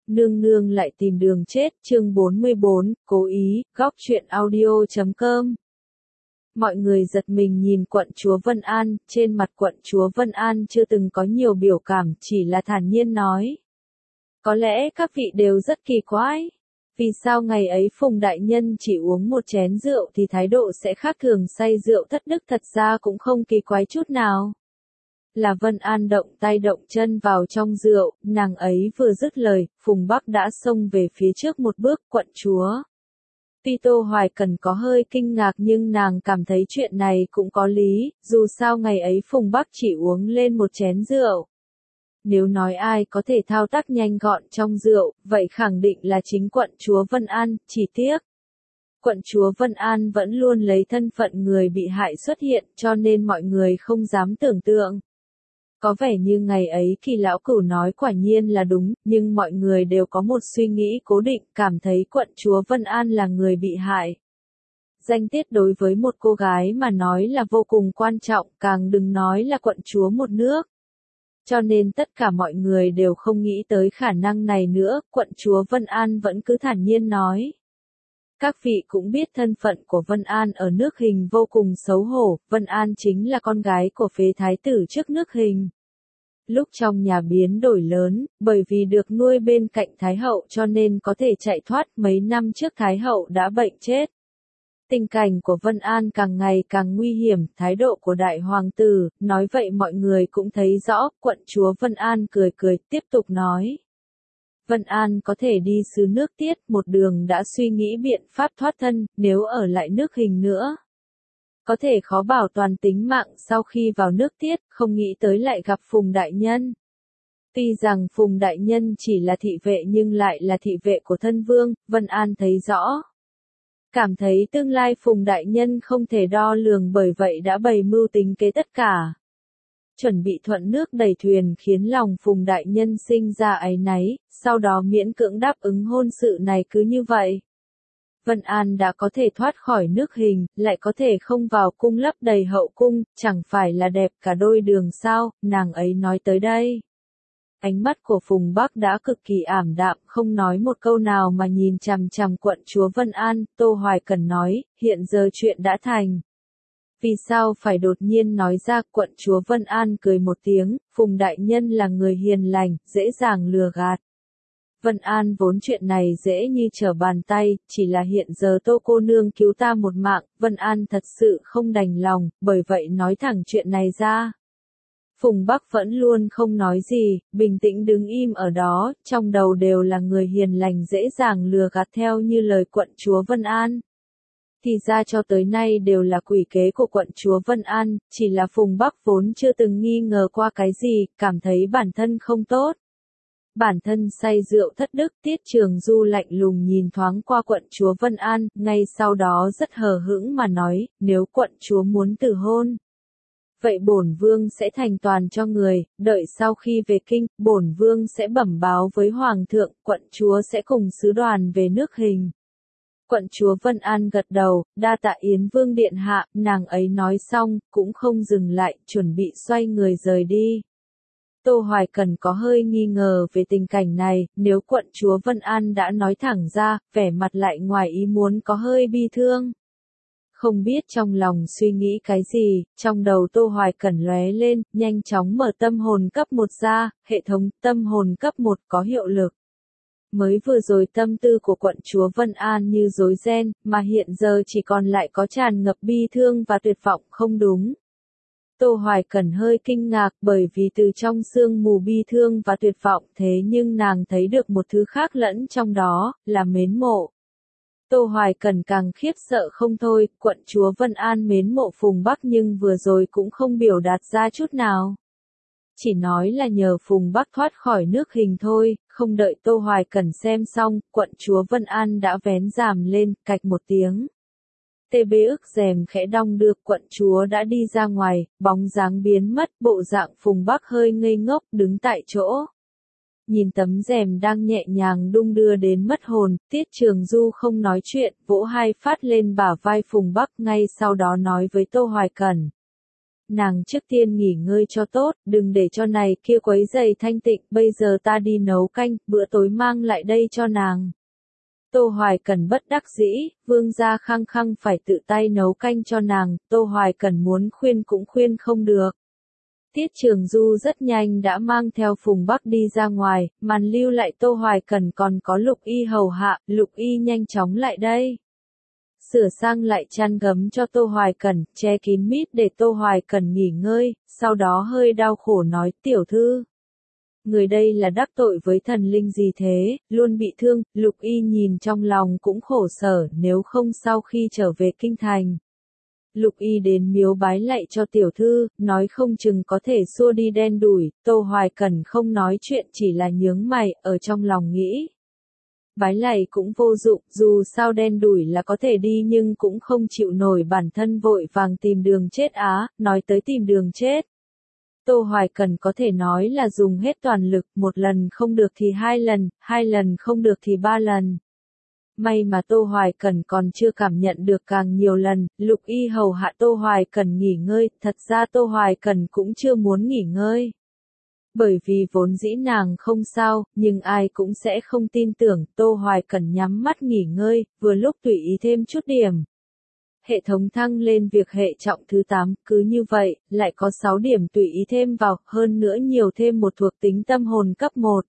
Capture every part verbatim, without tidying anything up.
Nương nương lại tìm đường chết, chương bốn mươi bốn, cố ý, góc truyện audio chấm com. Mọi người giật mình nhìn quận chúa Vân An, trên mặt quận chúa Vân An chưa từng có nhiều biểu cảm, chỉ là thản nhiên nói. Có lẽ các vị đều rất kỳ quái. Vì sao ngày ấy Phùng Đại Nhân chỉ uống một chén rượu thì thái độ sẽ khác thường, say rượu thất đức, thật ra cũng không kỳ quái chút nào. Là Vân An động tay động chân vào trong rượu, nàng ấy vừa dứt lời, Phùng Bắc đã xông về phía trước một bước, quận chúa. Tuy Tô Hoài Cần có hơi kinh ngạc nhưng nàng cảm thấy chuyện này cũng có lý, dù sao ngày ấy Phùng Bắc chỉ uống lên một chén rượu. Nếu nói ai có thể thao tác nhanh gọn trong rượu, vậy khẳng định là chính quận chúa Vân An, chỉ tiếc. Quận chúa Vân An vẫn luôn lấy thân phận người bị hại xuất hiện cho nên mọi người không dám tưởng tượng. Có vẻ như ngày ấy Kỳ lão cửu nói quả nhiên là đúng, nhưng mọi người đều có một suy nghĩ cố định, cảm thấy quận chúa Vân An là người bị hại. Danh tiết đối với một cô gái mà nói là vô cùng quan trọng, càng đừng nói là quận chúa một nước. Cho nên tất cả mọi người đều không nghĩ tới khả năng này nữa, quận chúa Vân An vẫn cứ thản nhiên nói. Các vị cũng biết thân phận của Vân An ở nước Hình vô cùng xấu hổ, Vân An chính là con gái của phế thái tử trước nước Hình. Lúc trong nhà biến đổi lớn, bởi vì được nuôi bên cạnh Thái hậu cho nên có thể chạy thoát, mấy năm trước Thái hậu đã bệnh chết. Tình cảnh của Vân An càng ngày càng nguy hiểm, thái độ của đại hoàng tử, nói vậy mọi người cũng thấy rõ, quận chúa Vân An cười cười, tiếp tục nói. Vân An có thể đi xứ nước Tiết, một đường đã suy nghĩ biện pháp thoát thân, nếu ở lại nước Hình nữa. Có thể khó bảo toàn tính mạng sau khi vào nước Tiết, không nghĩ tới lại gặp Phùng Đại Nhân. Tuy rằng Phùng Đại Nhân chỉ là thị vệ nhưng lại là thị vệ của thân vương, Vân An thấy rõ. Cảm thấy tương lai Phùng Đại Nhân không thể đo lường, bởi vậy đã bày mưu tính kế tất cả. Chuẩn bị thuận nước đẩy thuyền khiến lòng Phùng Đại Nhân sinh ra áy náy, sau đó miễn cưỡng đáp ứng hôn sự này cứ như vậy. Vân An đã có thể thoát khỏi nước Hình, lại có thể không vào cung lấp đầy hậu cung, chẳng phải là đẹp cả đôi đường sao, nàng ấy nói tới đây. Ánh mắt của Phùng Bắc đã cực kỳ ảm đạm, không nói một câu nào mà nhìn chằm chằm quận chúa Vân An. Tô Hoài Cần nói, hiện giờ chuyện đã thành. Vì sao phải đột nhiên nói ra? Quận chúa Vân An cười một tiếng, Phùng Đại Nhân là người hiền lành, dễ dàng lừa gạt. Vân An vốn chuyện này dễ như trở bàn tay, chỉ là hiện giờ Tô cô nương cứu ta một mạng, Vân An thật sự không đành lòng, bởi vậy nói thẳng chuyện này ra. Phùng Bắc vẫn luôn không nói gì, bình tĩnh đứng im ở đó, trong đầu đều là người hiền lành dễ dàng lừa gạt theo như lời quận chúa Vân An. Thì ra cho tới nay đều là quỷ kế của quận chúa Vân An, chỉ là Phùng Bắc vốn chưa từng nghi ngờ qua cái gì, cảm thấy bản thân không tốt. Bản thân say rượu thất đức, Tiết Trường Du lạnh lùng nhìn thoáng qua quận chúa Vân An, ngay sau đó rất hờ hững mà nói, nếu quận chúa muốn từ hôn. Vậy bổn vương sẽ thành toàn cho người, đợi sau khi về kinh, bổn vương sẽ bẩm báo với hoàng thượng, quận chúa sẽ cùng sứ đoàn về nước Hình. Quận chúa Vân An gật đầu, đa tạ Yến Vương điện hạ, nàng ấy nói xong, cũng không dừng lại, chuẩn bị xoay người rời đi. Tô Hoài Cần có hơi nghi ngờ về tình cảnh này, nếu quận chúa Vân An đã nói thẳng ra, vẻ mặt lại ngoài ý muốn có hơi bi thương. Không biết trong lòng suy nghĩ cái gì, trong đầu Tô Hoài Cẩn lóe lên, nhanh chóng mở tâm hồn cấp một ra, hệ thống tâm hồn cấp một có hiệu lực. Mới vừa rồi tâm tư của quận chúa Vân An như rối ren, mà hiện giờ chỉ còn lại có tràn ngập bi thương và tuyệt vọng, không đúng. Tô Hoài Cẩn hơi kinh ngạc bởi vì từ trong sương mù bi thương và tuyệt vọng thế nhưng nàng thấy được một thứ khác lẫn trong đó, là mến mộ. Tô Hoài Cần càng khiếp sợ không thôi, quận chúa Vân An mến mộ Phùng Bắc nhưng vừa rồi cũng không biểu đạt ra chút nào. Chỉ nói là nhờ Phùng Bắc thoát khỏi nước Hình thôi, không đợi Tô Hoài Cần xem xong, quận chúa Vân An đã vén rèm lên, cạch một tiếng. Tê bê ức rèm khẽ đong đưa, quận chúa đã đi ra ngoài, bóng dáng biến mất, bộ dạng Phùng Bắc hơi ngây ngốc, đứng tại chỗ. Nhìn tấm rèm đang nhẹ nhàng đung đưa đến mất hồn, Tiết Trường Du không nói chuyện, vỗ hai phát lên bả vai Phùng Bắc ngay sau đó nói với Tô Hoài Cẩn. nàng trước tiên nghỉ ngơi cho tốt, đừng để cho này kia quấy rầy thanh tịnh, bây giờ ta đi nấu canh, bữa tối mang lại đây cho nàng. Tô Hoài Cần bất đắc dĩ, vương gia khăng khăng phải tự tay nấu canh cho nàng, Tô Hoài Cần muốn khuyên cũng khuyên không được. Tiết Trường Du rất nhanh đã mang theo Phùng Bắc đi ra ngoài, màn lưu lại Tô Hoài Cần còn có Lục Y hầu hạ, Lục Y nhanh chóng lại đây. Sửa sang lại chăn gấm cho Tô Hoài Cần, che kín mít để Tô Hoài Cần nghỉ ngơi, sau đó hơi đau khổ nói tiểu thư. Người đây là đắc tội với thần linh gì thế, luôn bị thương, Lục Y nhìn trong lòng cũng khổ sở, nếu không sau khi trở về kinh thành. Lục Y đến miếu bái lạy cho tiểu thư, nói không chừng có thể xua đi đen đủi, Tô Hoài Cần không nói chuyện chỉ là nhướng mày, ở trong lòng nghĩ. Bái lạy cũng vô dụng, dù sao đen đủi là có thể đi nhưng cũng không chịu nổi bản thân vội vàng tìm đường chết á, nói tới tìm đường chết. Tô Hoài Cần có thể nói là dùng hết toàn lực, một lần không được thì hai lần, hai lần không được thì ba lần. May mà Tô Hoài Cần còn chưa cảm nhận được càng nhiều lần, Lục Y hầu hạ Tô Hoài Cần nghỉ ngơi, thật ra Tô Hoài Cần cũng chưa muốn nghỉ ngơi. Bởi vì vốn dĩ nàng không sao, nhưng ai cũng sẽ không tin tưởng, Tô Hoài Cần nhắm mắt nghỉ ngơi, vừa lúc tùy ý thêm chút điểm. Hệ thống thăng lên việc hệ trọng thứ tám, cứ như vậy, lại có sáu điểm tùy ý thêm vào, hơn nữa nhiều thêm một thuộc tính tâm hồn cấp một.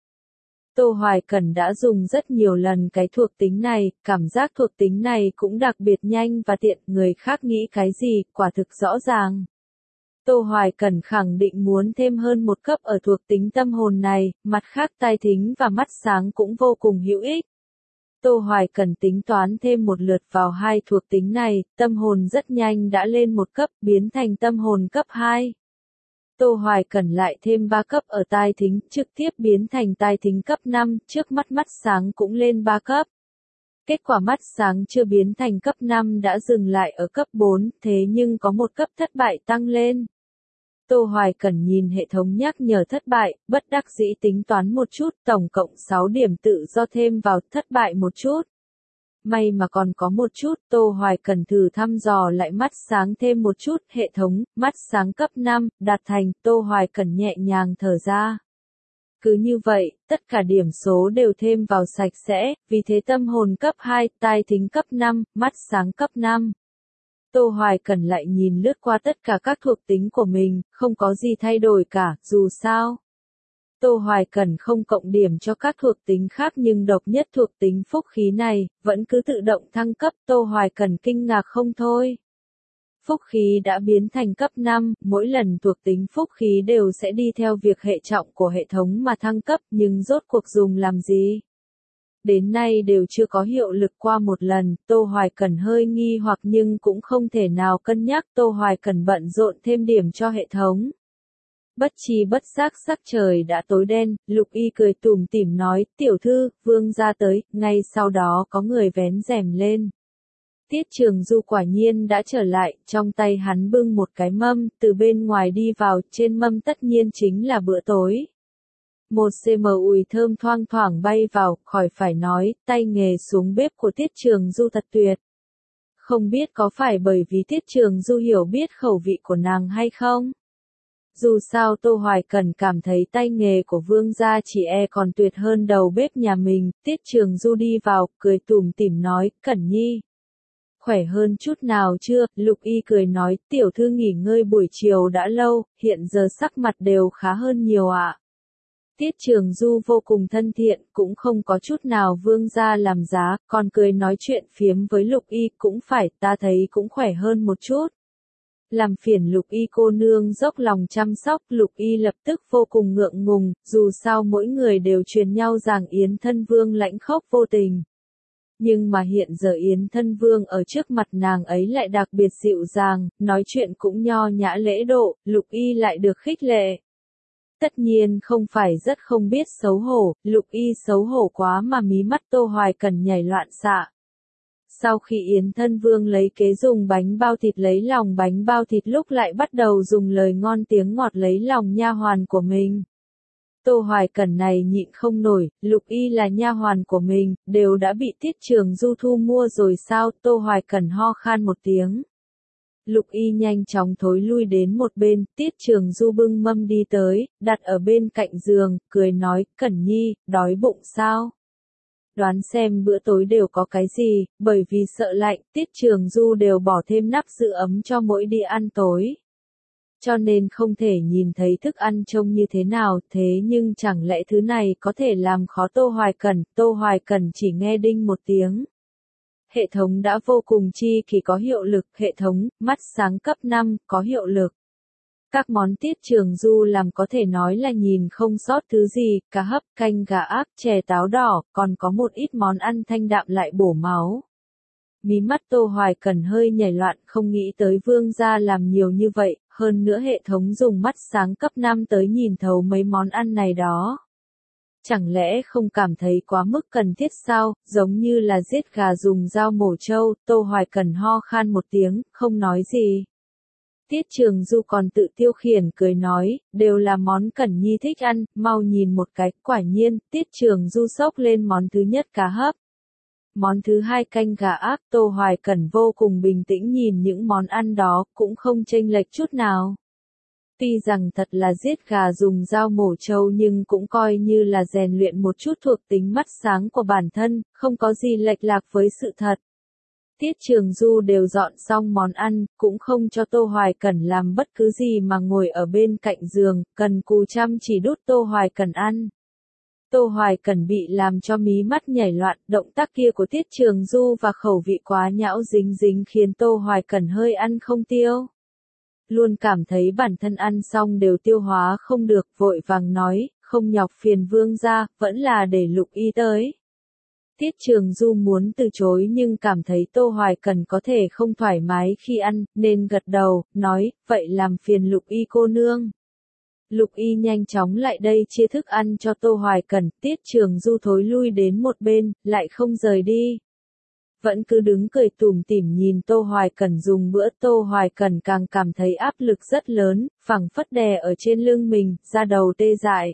Tô Hoài Cần đã dùng rất nhiều lần cái thuộc tính này, cảm giác thuộc tính này cũng đặc biệt nhanh và tiện, người khác nghĩ cái gì, quả thực rõ ràng. Tô Hoài Cần khẳng định muốn thêm hơn một cấp ở thuộc tính tâm hồn này, mặt khác tai thính và mắt sáng cũng vô cùng hữu ích. Tô Hoài Cần tính toán thêm một lượt vào hai thuộc tính này, tâm hồn rất nhanh đã lên một cấp, biến thành tâm hồn cấp hai. Tô Hoài Cần lại thêm ba cấp ở tai thính, trực tiếp biến thành tai thính cấp năm, trước mắt mắt sáng cũng lên ba cấp. Kết quả mắt sáng chưa biến thành cấp năm đã dừng lại ở cấp bốn, thế nhưng có một cấp thất bại tăng lên. Tô Hoài Cần nhìn hệ thống nhắc nhở thất bại, bất đắc dĩ tính toán một chút, tổng cộng sáu điểm tự do thêm vào, thất bại một chút. May mà còn có một chút, Tô Hoài Cần thử thăm dò lại mắt sáng thêm một chút, hệ thống, mắt sáng cấp năm, đạt thành, Tô Hoài Cần nhẹ nhàng thở ra. Cứ như vậy, tất cả điểm số đều thêm vào sạch sẽ, vì thế tâm hồn cấp hai, tai thính cấp năm, mắt sáng cấp năm. Tô Hoài Cần lại nhìn lướt qua tất cả các thuộc tính của mình, không có gì thay đổi cả, dù sao. Tô Hoài Cần không cộng điểm cho các thuộc tính khác nhưng độc nhất thuộc tính phúc khí này, vẫn cứ tự động thăng cấp, Tô Hoài Cần kinh ngạc không thôi. Phúc khí đã biến thành cấp năm, mỗi lần thuộc tính phúc khí đều sẽ đi theo việc hệ trọng của hệ thống mà thăng cấp, nhưng rốt cuộc dùng làm gì? Đến nay đều chưa có hiệu lực qua một lần, Tô Hoài Cần hơi nghi hoặc nhưng cũng không thể nào cân nhắc, Tô Hoài Cần bận rộn thêm điểm cho hệ thống. Bất chi bất giác sắc trời đã tối đen, Lục Y cười tủm tỉm nói, tiểu thư, vương gia tới, ngay sau đó có người vén rèm lên. Tiết Trường Du quả nhiên đã trở lại, trong tay hắn bưng một cái mâm, từ bên ngoài đi vào, trên mâm tất nhiên chính là bữa tối. Một cm ùi thơm thoang thoảng bay vào, khỏi phải nói, tay nghề xuống bếp của Tiết Trường Du thật tuyệt. Không biết có phải bởi vì Tiết Trường Du hiểu biết khẩu vị của nàng hay không? Dù sao Tô Hoài Cần cảm thấy tay nghề của vương gia chỉ e còn tuyệt hơn đầu bếp nhà mình, Tiết Trường Du đi vào, cười tủm tỉm nói, Cẩn Nhi. Khỏe hơn chút nào chưa, Lục Y cười nói, tiểu thư nghỉ ngơi buổi chiều đã lâu, hiện giờ sắc mặt đều khá hơn nhiều ạ. Tiết Trường Du vô cùng thân thiện, cũng không có chút nào vương gia làm giá, còn cười nói chuyện phiếm với Lục Y, cũng phải, ta thấy cũng khỏe hơn một chút. Làm phiền Lục Y cô nương dốc lòng chăm sóc, Lục Y lập tức vô cùng ngượng ngùng, dù sao mỗi người đều truyền nhau rằng Yến Thân Vương lãnh khốc vô tình. Nhưng mà hiện giờ Yến Thân Vương ở trước mặt nàng ấy lại đặc biệt dịu dàng, nói chuyện cũng nho nhã lễ độ, Lục Y lại được khích lệ. Tất nhiên không phải rất không biết xấu hổ, Lục Y xấu hổ quá mà mí mắt Tô Hoài Cần nhảy loạn xạ. Sau khi Yến Thân Vương lấy kế dùng bánh bao thịt lấy lòng bánh bao thịt lúc lại bắt đầu dùng lời ngon tiếng ngọt lấy lòng nha hoàn của mình. Tô Hoài Cần này nhịn không nổi, Lục Y là nha hoàn của mình, đều đã bị Tiết Trường Du thu mua rồi sao, Tô Hoài Cần ho khan một tiếng. Lục Y nhanh chóng thối lui đến một bên, Tiết Trường Du bưng mâm đi tới, đặt ở bên cạnh giường, cười nói, Cẩn Nhi, đói bụng sao? Đoán xem bữa tối đều có cái gì, bởi vì sợ lạnh, Tiết Trường Du đều bỏ thêm nắp giữ ấm cho mỗi đi ăn tối. Cho nên không thể nhìn thấy thức ăn trông như thế nào, thế nhưng chẳng lẽ thứ này có thể làm khó Tô Hoài Cẩn, Tô Hoài Cẩn chỉ nghe đinh một tiếng. Hệ thống đã vô cùng chi kỳ có hiệu lực, hệ thống, mắt sáng cấp năm, có hiệu lực. Các món Tiết Trường Du làm có thể nói là nhìn không sót thứ gì, cá hấp, canh gà ác, chè táo đỏ, còn có một ít món ăn thanh đạm lại bổ máu. Mí mắt Tô Hoài Cẩn hơi nhảy loạn, không nghĩ tới vương gia làm nhiều như vậy, hơn nữa hệ thống dùng mắt sáng cấp năm tới nhìn thấu mấy món ăn này đó. Chẳng lẽ không cảm thấy quá mức cần thiết sao, giống như là giết gà dùng dao mổ trâu, Tô Hoài Cẩn ho khan một tiếng, không nói gì. Tiết Trường Du còn tự tiêu khiển cười nói, đều là món Cẩn Nhi thích ăn, mau nhìn một cái, quả nhiên, Tiết Trường Du xốc lên món thứ nhất cá hấp. Món thứ hai canh gà ác, Tô Hoài Cẩn vô cùng bình tĩnh nhìn những món ăn đó, cũng không chênh lệch chút nào. Tuy rằng thật là giết gà dùng dao mổ trâu nhưng cũng coi như là rèn luyện một chút thuộc tính mắt sáng của bản thân, không có gì lệch lạc với sự thật. Tiết Trường Du đều dọn xong món ăn, cũng không cho Tô Hoài Cẩn làm bất cứ gì mà ngồi ở bên cạnh giường, cần cù chăm chỉ đút Tô Hoài Cẩn ăn. Tô Hoài Cẩn bị làm cho mí mắt nhảy loạn, động tác kia của Tiết Trường Du và khẩu vị quá nhão dính dính khiến Tô Hoài Cẩn hơi ăn không tiêu. Luôn cảm thấy bản thân ăn xong đều tiêu hóa không được, vội vàng nói, không nhọc phiền vương gia, vẫn là để Lục Y tới. Tiết Trường Du muốn từ chối nhưng cảm thấy Tô Hoài Cẩn có thể không thoải mái khi ăn, nên gật đầu, nói, vậy làm phiền Lục Y cô nương. Lục Y nhanh chóng lại đây chia thức ăn cho Tô Hoài Cẩn, Tiết Trường Du thối lui đến một bên, lại không rời đi. Vẫn cứ đứng cười tủm tỉm nhìn Tô Hoài Cẩn dùng bữa, Tô Hoài Cẩn càng cảm thấy áp lực rất lớn, phẳng phất đè ở trên lưng mình, da đầu tê dại.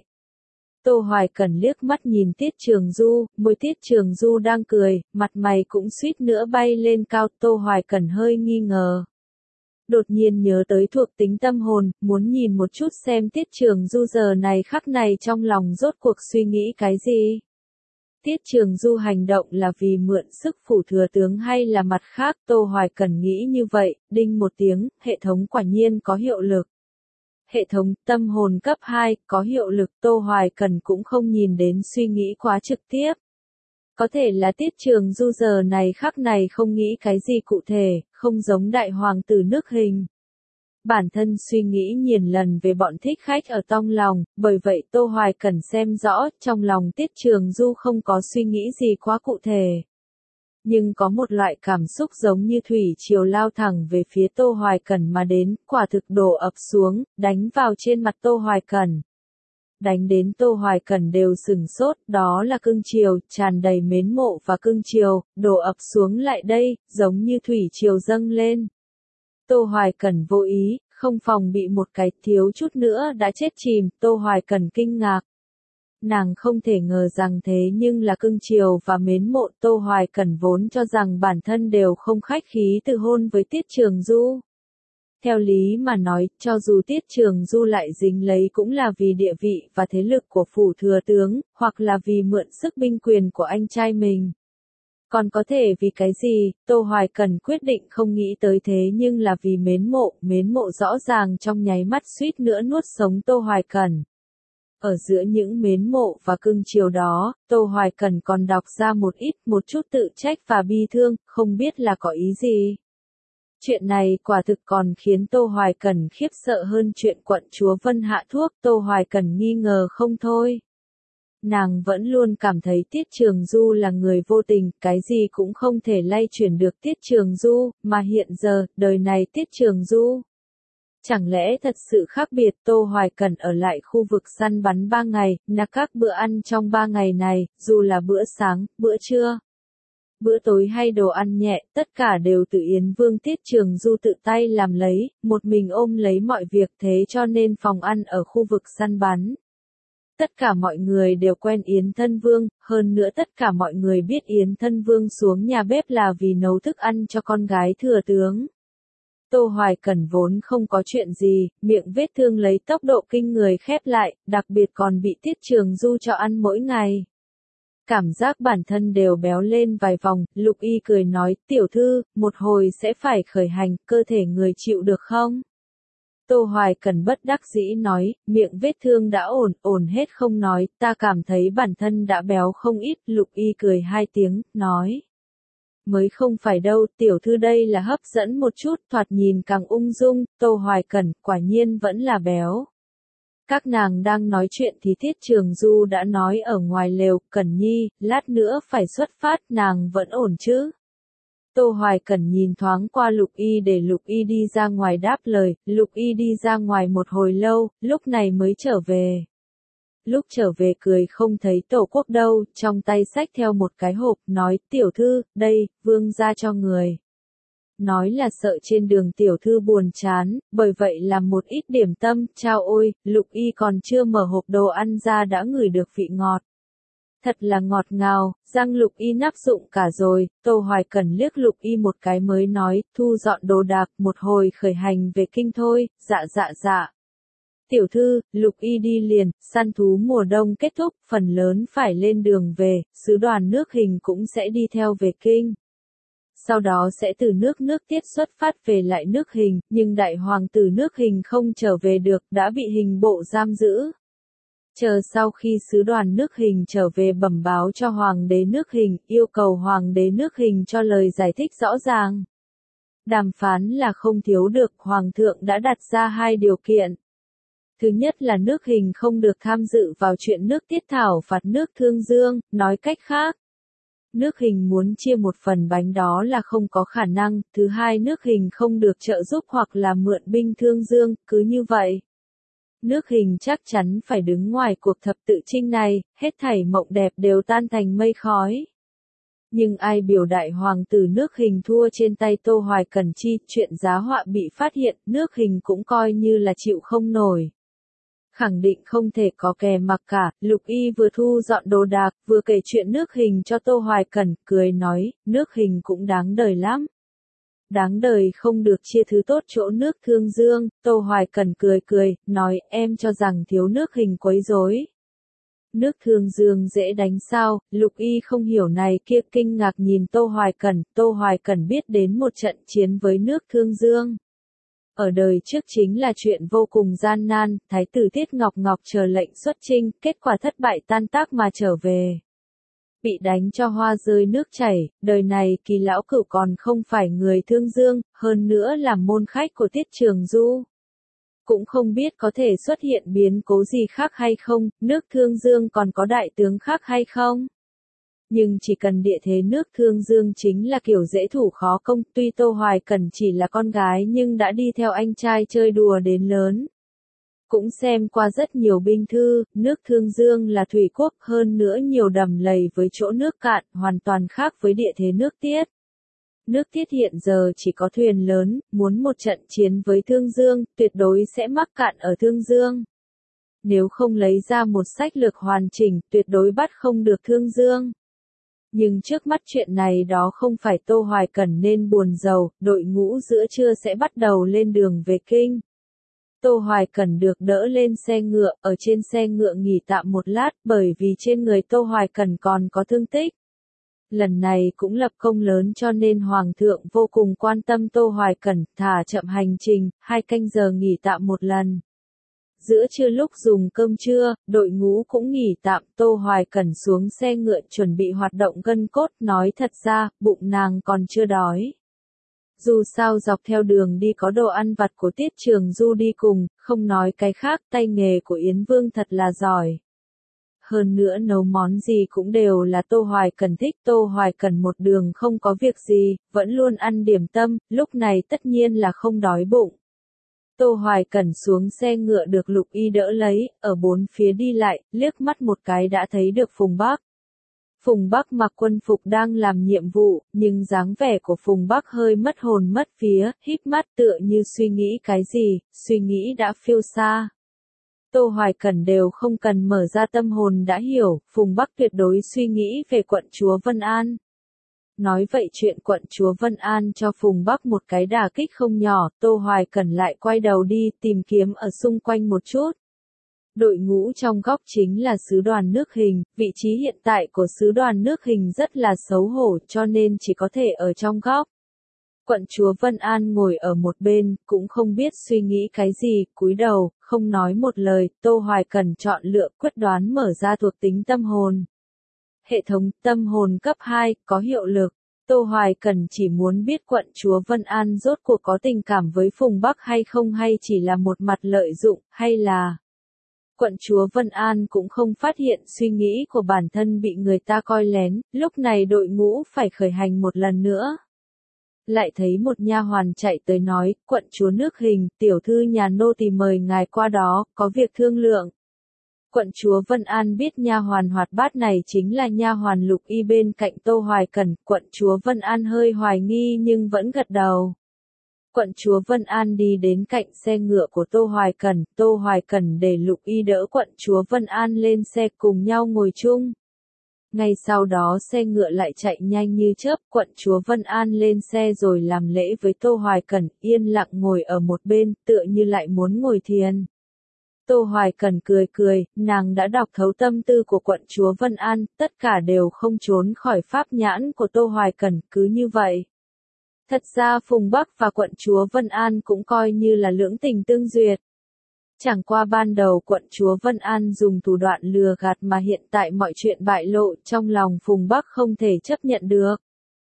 Tô Hoài Cẩn liếc mắt nhìn Tiết Trường Du, môi Tiết Trường Du đang cười, mặt mày cũng suýt nữa bay lên cao, Tô Hoài Cẩn hơi nghi ngờ. Đột nhiên nhớ tới thuộc tính tâm hồn, muốn nhìn một chút xem Tiết Trường Du giờ này khắc này trong lòng rốt cuộc suy nghĩ cái gì. Tiết Trường Du hành động là vì mượn sức phủ thừa tướng hay là mặt khác, Tô Hoài Cẩn nghĩ như vậy, đinh một tiếng, hệ thống quả nhiên có hiệu lực. Hệ thống tâm hồn cấp hai, có hiệu lực, Tô Hoài Cẩn cũng không nhìn đến suy nghĩ quá trực tiếp. Có thể là Tiết Trường Du giờ này khắc này không nghĩ cái gì cụ thể, không giống đại hoàng tử nước Hình. Bản thân suy nghĩ nhiều lần về bọn thích khách ở trong lòng, bởi vậy Tô Hoài Cẩn xem rõ, trong lòng Tiết Trường Du không có suy nghĩ gì quá cụ thể. Nhưng có một loại cảm xúc giống như thủy triều lao thẳng về phía Tô Hoài Cẩn mà đến, quả thực đổ ập xuống, đánh vào trên mặt Tô Hoài Cẩn. Đánh đến Tô Hoài Cẩn đều sừng sốt, đó là cưng chiều, tràn đầy mến mộ và cưng chiều, đổ ập xuống lại đây, giống như thủy triều dâng lên. Tô Hoài Cẩn vô ý, không phòng bị một cái, thiếu chút nữa đã chết chìm, Tô Hoài Cẩn kinh ngạc. Nàng không thể ngờ rằng thế nhưng là cưng chiều và mến mộ, Tô Hoài Cẩn vốn cho rằng bản thân đều không khách khí từ hôn với Tiết Trường Du. Theo lý mà nói, cho dù Tiết Trường Du lại dính lấy cũng là vì địa vị và thế lực của phủ thừa tướng, hoặc là vì mượn sức binh quyền của anh trai mình. Còn có thể vì cái gì, Tô Hoài Cẩn quyết định không nghĩ tới thế nhưng là vì mến mộ, mến mộ rõ ràng trong nháy mắt suýt nữa nuốt sống Tô Hoài Cẩn. Ở giữa những mến mộ và cưng chiều đó, Tô Hoài Cẩn còn đọc ra một ít, một chút tự trách và bi thương, không biết là có ý gì. Chuyện này quả thực còn khiến Tô Hoài Cẩn khiếp sợ hơn chuyện quận chúa Vân hạ thuốc, Tô Hoài Cẩn nghi ngờ không thôi. Nàng vẫn luôn cảm thấy Tiết Trường Du là người vô tình, cái gì cũng không thể lay chuyển được Tiết Trường Du, mà hiện giờ, đời này Tiết Trường Du. Chẳng lẽ thật sự khác biệt, Tô Hoài Cẩn ở lại khu vực săn bắn ba ngày, là các bữa ăn trong ba ngày này, dù là bữa sáng, bữa trưa, bữa tối hay đồ ăn nhẹ, tất cả đều từ Yến Vương Tiết Trường Du tự tay làm lấy, một mình ôm lấy mọi việc, thế cho nên phòng ăn ở khu vực săn bắn. Tất cả mọi người đều quen Yến Thân Vương, hơn nữa tất cả mọi người biết Yến Thân Vương xuống nhà bếp là vì nấu thức ăn cho con gái thừa tướng. Tô Hoài Cẩn vốn không có chuyện gì, miệng vết thương lấy tốc độ kinh người khép lại, đặc biệt còn bị Tiết Trường Du cho ăn mỗi ngày. Cảm giác bản thân đều béo lên vài vòng, Lục Y cười nói, tiểu thư, một hồi sẽ phải khởi hành, cơ thể người chịu được không? Tô Hoài Cẩn bất đắc dĩ nói, miệng vết thương đã ổn, ổn hết không nói, ta cảm thấy bản thân đã béo không ít, Lục Y cười hai tiếng, nói. Mới không phải đâu, tiểu thư đây là hấp dẫn một chút, thoạt nhìn càng ung dung, Tô Hoài Cẩn, quả nhiên vẫn là béo. Các nàng đang nói chuyện thì Tiết Trường Du đã nói ở ngoài lều, Cẩn Nhi, lát nữa phải xuất phát, nàng vẫn ổn chứ. Tô Hoài Cẩn nhìn thoáng qua Lục Y để Lục Y đi ra ngoài đáp lời, Lục Y đi ra ngoài một hồi lâu, lúc này mới trở về. Lúc trở về cười không thấy Tổ Quốc đâu, trong tay xách theo một cái hộp, nói, tiểu thư, đây, vương ra cho người. Nói là sợ trên đường tiểu thư buồn chán, bởi vậy làm một ít điểm tâm, chao ôi, Lục Y còn chưa mở hộp đồ ăn ra đã ngửi được vị ngọt. Thật là ngọt ngào, răng Lục Y nắp dụng cả rồi, Tô Hoài Cẩn liếc Lục Y một cái mới nói, thu dọn đồ đạc, một hồi khởi hành về kinh thôi, dạ dạ dạ. Tiểu thư, Lục Y đi liền, săn thú mùa đông kết thúc, phần lớn phải lên đường về, sứ đoàn nước Hình cũng sẽ đi theo về kinh. Sau đó sẽ từ nước nước Tiết xuất phát về lại nước Hình, nhưng đại hoàng tử nước Hình không trở về được, đã bị hình bộ giam giữ. Chờ sau khi sứ đoàn nước Hình trở về bẩm báo cho hoàng đế nước Hình, yêu cầu hoàng đế nước Hình cho lời giải thích rõ ràng. Đàm phán là không thiếu được, hoàng thượng đã đặt ra hai điều kiện. Thứ nhất là nước Hình không được tham dự vào chuyện nước Tiết thảo phạt nước Thương Dương, nói cách khác. Nước Hình muốn chia một phần bánh đó là không có khả năng, thứ hai nước Hình không được trợ giúp hoặc là mượn binh Thương Dương, cứ như vậy. Nước Hình chắc chắn phải đứng ngoài cuộc thập tự chinh này, hết thảy mộng đẹp đều tan thành mây khói. Nhưng ai biểu đại hoàng tử nước Hình thua trên tay Tô Hoài Cẩn chi, chuyện giá họa bị phát hiện, nước Hình cũng coi như là chịu không nổi. Khẳng định không thể có kè mặc cả, Lục Y vừa thu dọn đồ đạc, vừa kể chuyện nước Hình cho Tô Hoài Cẩn, cười nói, nước Hình cũng đáng đời lắm. Đáng đời không được chia thứ tốt chỗ nước Thương Dương, Tô Hoài Cẩn cười cười, nói, em cho rằng thiếu nước Hình quấy rối. Nước Thương Dương dễ đánh sao, Lục Y không hiểu này kia kinh ngạc nhìn Tô Hoài Cẩn, Tô Hoài Cẩn biết đến một trận chiến với nước Thương Dương. Ở đời trước chính là chuyện vô cùng gian nan, Thái tử Tiết Ngọc Ngọc chờ lệnh xuất chinh, kết quả thất bại tan tác mà trở về. Bị đánh cho hoa rơi nước chảy, đời này Kỳ lão cửu còn không phải người Thương Dương, hơn nữa là môn khách của Tiết Trường Du. Cũng không biết có thể xuất hiện biến cố gì khác hay không, nước Thương Dương còn có đại tướng khác hay không? Nhưng chỉ cần địa thế nước Thương Dương chính là kiểu dễ thủ khó công, tuy Tô Hoài Cẩn chỉ là con gái nhưng đã đi theo anh trai chơi đùa đến lớn. Cũng xem qua rất nhiều binh thư, nước Thương Dương là thủy quốc, hơn nữa nhiều đầm lầy với chỗ nước cạn, hoàn toàn khác với địa thế nước Tiết. Nước Tiết hiện giờ chỉ có thuyền lớn, muốn một trận chiến với Thương Dương, tuyệt đối sẽ mắc cạn ở Thương Dương. Nếu không lấy ra một sách lược hoàn chỉnh, tuyệt đối bắt không được Thương Dương. Nhưng trước mắt chuyện này đó không phải Tô Hoài Cẩn nên buồn giàu, đội ngũ giữa trưa sẽ bắt đầu lên đường về kinh. Tô Hoài Cẩn được đỡ lên xe ngựa, ở trên xe ngựa nghỉ tạm một lát bởi vì trên người Tô Hoài Cẩn còn có thương tích. Lần này cũng lập công lớn cho nên Hoàng thượng vô cùng quan tâm Tô Hoài Cẩn, thả chậm hành trình, hai canh giờ nghỉ tạm một lần. Giữa trưa lúc dùng cơm trưa, đội ngũ cũng nghỉ tạm, Tô Hoài Cẩn xuống xe ngựa chuẩn bị hoạt động gân cốt, nói thật ra, bụng nàng còn chưa đói. Dù sao dọc theo đường đi có đồ ăn vặt của Tiết Trường Du đi cùng, không nói cái khác, tay nghề của Yến Vương thật là giỏi. Hơn nữa nấu món gì cũng đều là Tô Hoài Cẩn thích, Tô Hoài Cẩn một đường không có việc gì, vẫn luôn ăn điểm tâm, lúc này tất nhiên là không đói bụng. Tô Hoài Cẩn xuống xe ngựa được Lục Y đỡ lấy, ở bốn phía đi lại, liếc mắt một cái đã thấy được Phùng Bắc. Phùng Bắc mặc quân phục đang làm nhiệm vụ, nhưng dáng vẻ của Phùng Bắc hơi mất hồn mất vía, híp mắt tựa như suy nghĩ cái gì, suy nghĩ đã phiêu xa. Tô Hoài Cẩn đều không cần mở ra tâm hồn đã hiểu, Phùng Bắc tuyệt đối suy nghĩ về quận chúa Vân An. Nói vậy chuyện quận chúa Vân An cho Phùng Bắc một cái đả kích không nhỏ, Tô Hoài Cẩn lại quay đầu đi tìm kiếm ở xung quanh một chút. Đội ngũ trong góc chính là sứ đoàn nước Hình, vị trí hiện tại của sứ đoàn nước Hình rất là xấu hổ cho nên chỉ có thể ở trong góc. Quận chúa Vân An ngồi ở một bên, cũng không biết suy nghĩ cái gì, cúi đầu, không nói một lời, Tô Hoài Cẩn chọn lựa quyết đoán mở ra thuộc tính tâm hồn. Hệ thống tâm hồn cấp hai, có hiệu lực. Tô Hoài Cẩn chỉ muốn biết quận chúa Vân An rốt cuộc có tình cảm với Phùng Bắc hay không, hay chỉ là một mặt lợi dụng, hay là... Quận chúa Vân An cũng không phát hiện suy nghĩ của bản thân bị người ta coi lén, lúc này đội ngũ phải khởi hành một lần nữa. Lại thấy một nha hoàn chạy tới nói, quận chúa nước Hình, tiểu thư nhà nô tỳ mời ngài qua đó, có việc thương lượng. Quận chúa Vân An biết nha hoàn hoạt bát này chính là nha hoàn Lục Y bên cạnh Tô Hoài Cẩn, quận chúa Vân An hơi hoài nghi nhưng vẫn gật đầu. Quận chúa Vân An đi đến cạnh xe ngựa của Tô Hoài Cẩn, Tô Hoài Cẩn để Lục Y đỡ quận chúa Vân An lên xe cùng nhau ngồi chung. Ngay sau đó xe ngựa lại chạy nhanh như chớp, quận chúa Vân An lên xe rồi làm lễ với Tô Hoài Cẩn, yên lặng ngồi ở một bên, tựa như lại muốn ngồi thiền. Tô Hoài Cẩn cười cười, nàng đã đọc thấu tâm tư của quận chúa Vân An, tất cả đều không trốn khỏi pháp nhãn của Tô Hoài Cẩn, cứ như vậy. Thật ra Phùng Bắc và quận chúa Vân An cũng coi như là lưỡng tình tương duyệt. Chẳng qua ban đầu quận chúa Vân An dùng thủ đoạn lừa gạt mà hiện tại mọi chuyện bại lộ, trong lòng Phùng Bắc không thể chấp nhận được.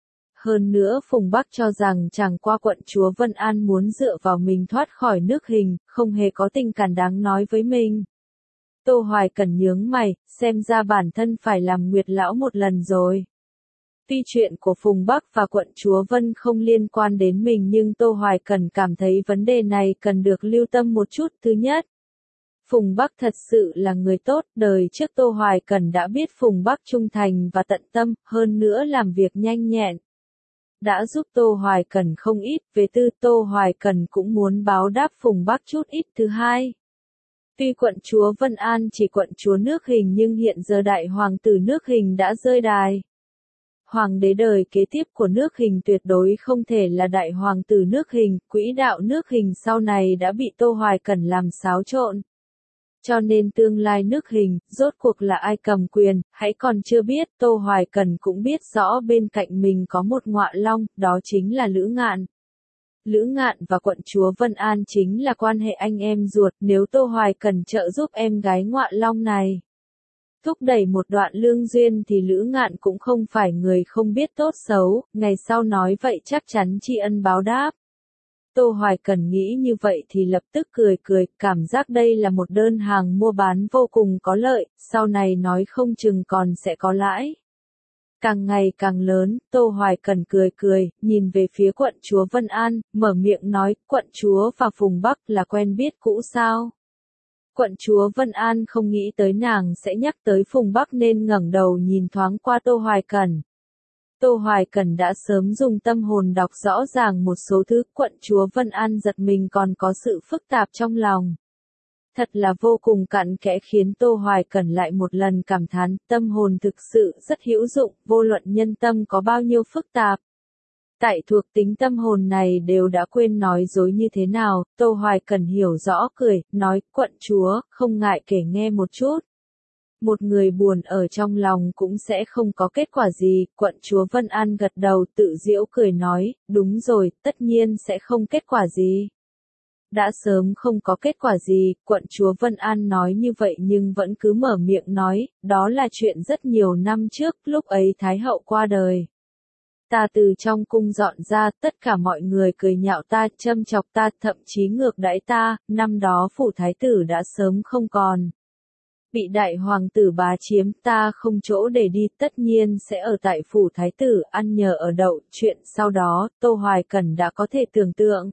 Hơn nữa Phùng Bắc cho rằng chẳng qua quận chúa Vân An muốn dựa vào mình thoát khỏi nước Hình, không hề có tình cảm đáng nói với mình. Tô Hoài Cẩn nhướng mày, xem ra bản thân phải làm Nguyệt Lão một lần rồi. Tuy chuyện của Phùng Bắc và quận chúa Vân không liên quan đến mình nhưng Tô Hoài Cẩn cảm thấy vấn đề này cần được lưu tâm một chút. Thứ nhất, Phùng Bắc thật sự là người tốt, đời trước Tô Hoài Cẩn đã biết Phùng Bắc trung thành và tận tâm, hơn nữa làm việc nhanh nhẹn. Đã giúp Tô Hoài Cẩn không ít, về tư Tô Hoài Cẩn cũng muốn báo đáp Phùng Bắc chút ít. Thứ hai, tuy quận chúa Vân An chỉ quận chúa nước Hình nhưng hiện giờ đại hoàng tử nước Hình đã rơi đài. Hoàng đế đời kế tiếp của nước Hình tuyệt đối không thể là đại hoàng tử nước Hình, quỹ đạo nước Hình sau này đã bị Tô Hoài Cẩn làm xáo trộn. Cho nên tương lai nước Hình, rốt cuộc là ai cầm quyền, hãy còn chưa biết, Tô Hoài Cẩn cũng biết rõ bên cạnh mình có một ngọa long, đó chính là Lữ Ngạn. Lữ Ngạn và quận chúa Vân An chính là quan hệ anh em ruột, nếu Tô Hoài Cẩn trợ giúp em gái ngọa long này thúc đẩy một đoạn lương duyên thì Lữ Ngạn cũng không phải người không biết tốt xấu, ngày sau nói vậy chắc chắn tri ân báo đáp. Tô Hoài Cẩn nghĩ như vậy thì lập tức cười cười, cảm giác đây là một đơn hàng mua bán vô cùng có lợi, sau này nói không chừng còn sẽ có lãi. Càng ngày càng lớn, Tô Hoài Cẩn cười cười, nhìn về phía quận chúa Vân An, mở miệng nói, quận chúa và Phùng Bắc là quen biết cũ sao? Quận chúa Vân An không nghĩ tới nàng sẽ nhắc tới Phùng Bắc nên ngẩng đầu nhìn thoáng qua Tô Hoài Cẩn. Tô Hoài Cẩn đã sớm dùng tâm hồn đọc rõ ràng một số thứ, quận chúa Vân An giật mình còn có sự phức tạp trong lòng. Thật là vô cùng cặn kẽ khiến Tô Hoài Cẩn lại một lần cảm thán, tâm hồn thực sự rất hữu dụng, vô luận nhân tâm có bao nhiêu phức tạp. Tại thuộc tính tâm hồn này đều đã quên nói dối như thế nào, Tô Hoài Cẩn hiểu rõ cười, nói, quận chúa, không ngại kể nghe một chút. Một người buồn ở trong lòng cũng sẽ không có kết quả gì, quận chúa Vân An gật đầu tự giễu cười nói, đúng rồi, tất nhiên sẽ không kết quả gì. Đã sớm không có kết quả gì, quận chúa Vân An nói như vậy nhưng vẫn cứ mở miệng nói, đó là chuyện rất nhiều năm trước, lúc ấy Thái hậu qua đời. Ta từ trong cung dọn ra, tất cả mọi người cười nhạo ta, châm chọc ta, thậm chí ngược đãi ta, năm đó phủ thái tử đã sớm không còn. Bị đại hoàng tử bá chiếm, ta không chỗ để đi, tất nhiên sẽ ở tại phủ thái tử, ăn nhờ ở đậu, chuyện sau đó, Tô Hoài Cẩn đã có thể tưởng tượng.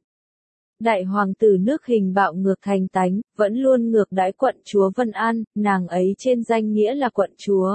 Đại hoàng tử nước Hình bạo ngược thành tánh, vẫn luôn ngược đãi quận chúa Vân An, nàng ấy trên danh nghĩa là quận chúa.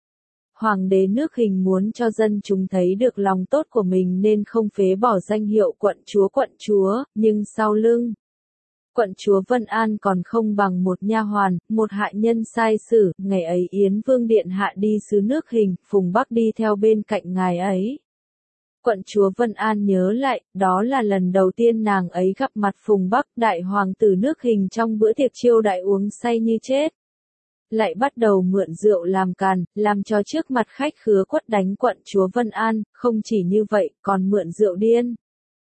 Hoàng đế nước Hình muốn cho dân chúng thấy được lòng tốt của mình nên không phế bỏ danh hiệu quận chúa quận chúa, nhưng sau lưng quận chúa Vân An còn không bằng một nha hoàn, một hạ nhân sai sử, ngày ấy Yến Vương Điện hạ đi xứ nước Hình, Phùng Bắc đi theo bên cạnh ngài ấy. Quận chúa Vân An nhớ lại, đó là lần đầu tiên nàng ấy gặp mặt Phùng Bắc, đại hoàng tử nước Hình trong bữa tiệc chiêu đãi uống say như chết. Lại bắt đầu mượn rượu làm càn, làm cho trước mặt khách khứa quất đánh quận chúa Vân An, không chỉ như vậy, còn mượn rượu điên.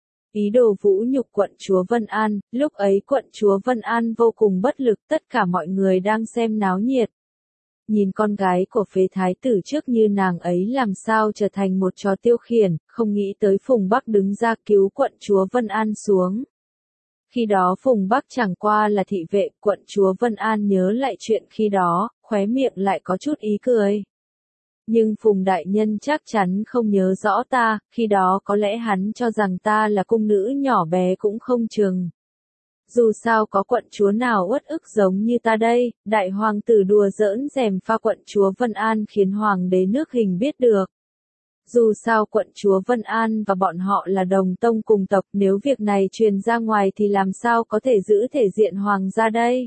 Ý đồ vũ nhục quận chúa Vân An, lúc ấy quận chúa Vân An vô cùng bất lực, tất cả mọi người đang xem náo nhiệt. Nhìn con gái của phế thái tử trước như nàng ấy làm sao trở thành một trò tiêu khiển, không nghĩ tới Phùng Bắc đứng ra cứu quận chúa Vân An xuống. Khi đó Phùng Bắc chẳng qua là thị vệ, quận chúa Vân An nhớ lại chuyện khi đó, khóe miệng lại có chút ý cười. Nhưng Phùng đại nhân chắc chắn không nhớ rõ ta, khi đó có lẽ hắn cho rằng ta là cung nữ nhỏ bé cũng không chừng. Dù sao có quận chúa nào uất ức giống như ta đây, đại hoàng tử đùa giỡn rèm pha quận chúa Vân An khiến hoàng đế nước Hình biết được. Dù sao quận chúa Vân An và bọn họ là đồng tông cùng tộc, nếu việc này truyền ra ngoài thì làm sao có thể giữ thể diện hoàng gia đây.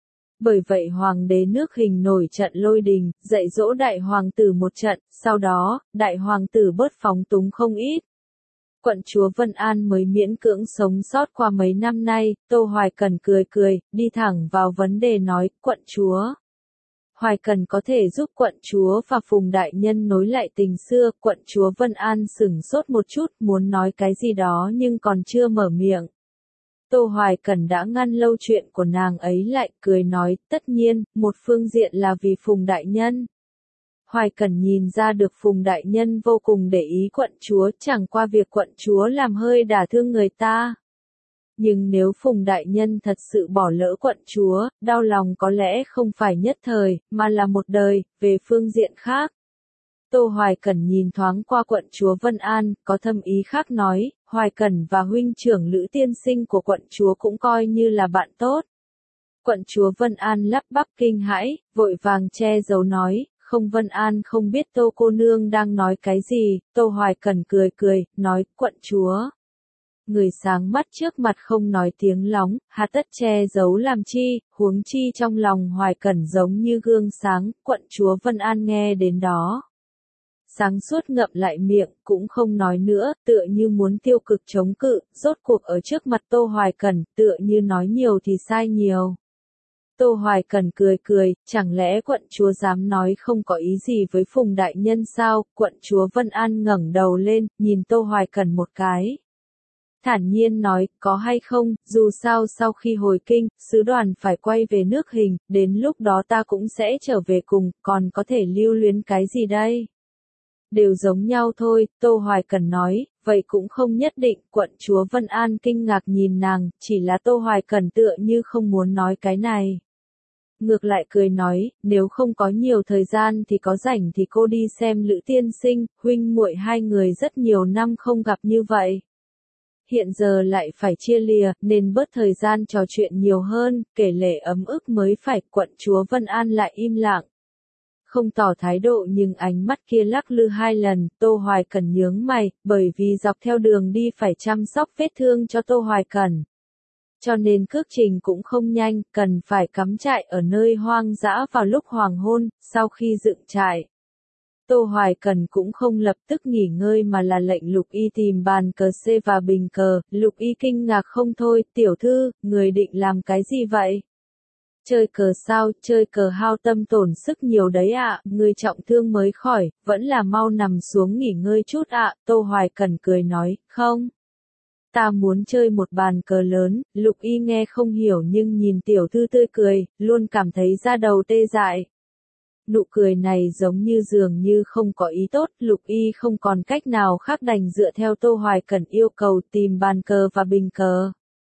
Bởi vậy hoàng đế nước Hình nổi trận lôi đình, dạy dỗ đại hoàng tử một trận, sau đó, đại hoàng tử bớt phóng túng không ít. Quận chúa Vân An mới miễn cưỡng sống sót qua mấy năm nay, Tô Hoài Cần cười cười, đi thẳng vào vấn đề nói, quận chúa. Hoài Cần có thể giúp quận chúa và Phùng đại nhân nối lại tình xưa, quận chúa Vân An sửng sốt một chút, muốn nói cái gì đó nhưng còn chưa mở miệng. Tô Hoài Cần đã ngăn lâu chuyện của nàng ấy lại, cười nói, tất nhiên, một phương diện là vì Phùng đại nhân. Hoài Cần nhìn ra được Phùng đại nhân vô cùng để ý quận chúa, chẳng qua việc quận chúa làm hơi đả thương người ta. Nhưng nếu Phùng đại nhân thật sự bỏ lỡ quận chúa, đau lòng có lẽ không phải nhất thời, mà là một đời, về phương diện khác. Tô Hoài Cần nhìn thoáng qua quận chúa Vân An, có thâm ý khác nói, Hoài Cần và huynh trưởng Lữ tiên sinh của quận chúa cũng coi như là bạn tốt. Quận chúa Vân An lắp bắp kinh hãi, vội vàng che giấu nói, không Vân An không biết Tô cô nương đang nói cái gì, Tô Hoài Cần cười cười, nói, quận chúa. Người sáng mắt trước mặt không nói tiếng lóng, hà tất che giấu làm chi, huống chi trong lòng Hoài Cần giống như gương sáng, quận chúa Vân An nghe đến đó. Sáng suốt ngậm lại miệng, cũng không nói nữa, tựa như muốn tiêu cực chống cự, rốt cuộc ở trước mặt Tô Hoài Cần, tựa như nói nhiều thì sai nhiều. Tô Hoài Cần cười cười, chẳng lẽ quận chúa dám nói không có ý gì với Phùng đại nhân sao? Quận chúa Vân An ngẩng đầu lên, nhìn Tô Hoài Cần một cái. Thản nhiên nói, có hay không, dù sao sau khi hồi kinh, sứ đoàn phải quay về nước Hình, đến lúc đó ta cũng sẽ trở về cùng, còn có thể lưu luyến cái gì đây? Đều giống nhau thôi, Tô Hoài Cần nói, vậy cũng không nhất định, quận chúa Vân An kinh ngạc nhìn nàng, chỉ là Tô Hoài Cần tựa như không muốn nói cái này. Ngược lại cười nói, nếu không có nhiều thời gian thì có rảnh thì cô đi xem Lữ tiên sinh, huynh muội hai người rất nhiều năm không gặp như vậy. Hiện giờ lại phải chia lìa, nên bớt thời gian trò chuyện nhiều hơn, kể lể ấm ức mới phải, quận chúa Vân An lại im lặng. Không tỏ thái độ nhưng ánh mắt kia lắc lư hai lần, Tô Hoài Cần nhướng mày, bởi vì dọc theo đường đi phải chăm sóc vết thương cho Tô Hoài Cần. Cho nên cước trình cũng không nhanh, cần phải cắm trại ở nơi hoang dã vào lúc hoàng hôn, sau khi dựng trại. Tô Hoài Cần cũng không lập tức nghỉ ngơi mà là lệnh Lục Y tìm bàn cờ C và bình cờ, Lục Y kinh ngạc không thôi, tiểu thư, người định làm cái gì vậy? Chơi cờ sao, chơi cờ hao tâm tổn sức nhiều đấy ạ, à, người trọng thương mới khỏi, vẫn là mau nằm xuống nghỉ ngơi chút ạ, à. Tô Hoài Cần cười nói, không. Ta muốn chơi một bàn cờ lớn, Lục Y nghe không hiểu nhưng nhìn tiểu thư tươi cười, luôn cảm thấy da đầu tê dại. Nụ cười này giống như dường như không có ý tốt, Lục Y không còn cách nào khác đành dựa theo Tô Hoài Cần yêu cầu tìm bàn cờ và bình cờ.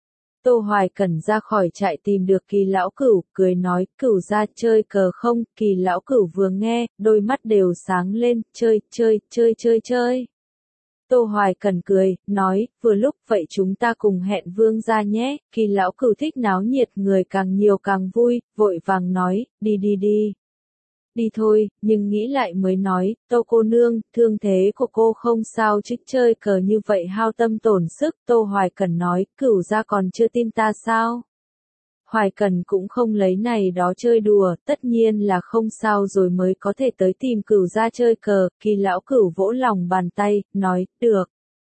Tô Hoài Cần ra khỏi trại tìm được Kỳ lão cửu, cười nói, cửu ra chơi cờ không, Kỳ lão cửu vừa nghe, đôi mắt đều sáng lên, chơi, chơi, chơi, chơi, chơi. Tô Hoài Cần cười, nói, vừa lúc vậy chúng ta cùng hẹn vương ra nhé, Kỳ lão cửu thích náo nhiệt người càng nhiều càng vui, vội vàng nói, đi đi đi. Đi thôi, nhưng nghĩ lại mới nói, Tô cô nương, thương thế của cô không sao chứ chơi cờ như vậy hao tâm tổn sức, Tô Hoài Cần nói, cửu ra còn chưa tin ta sao? Hoài Cần cũng không lấy này đó chơi đùa, tất nhiên là không sao rồi mới có thể tới tìm cửu ra chơi cờ, Kỳ lão cửu vỗ lòng bàn tay, nói, được.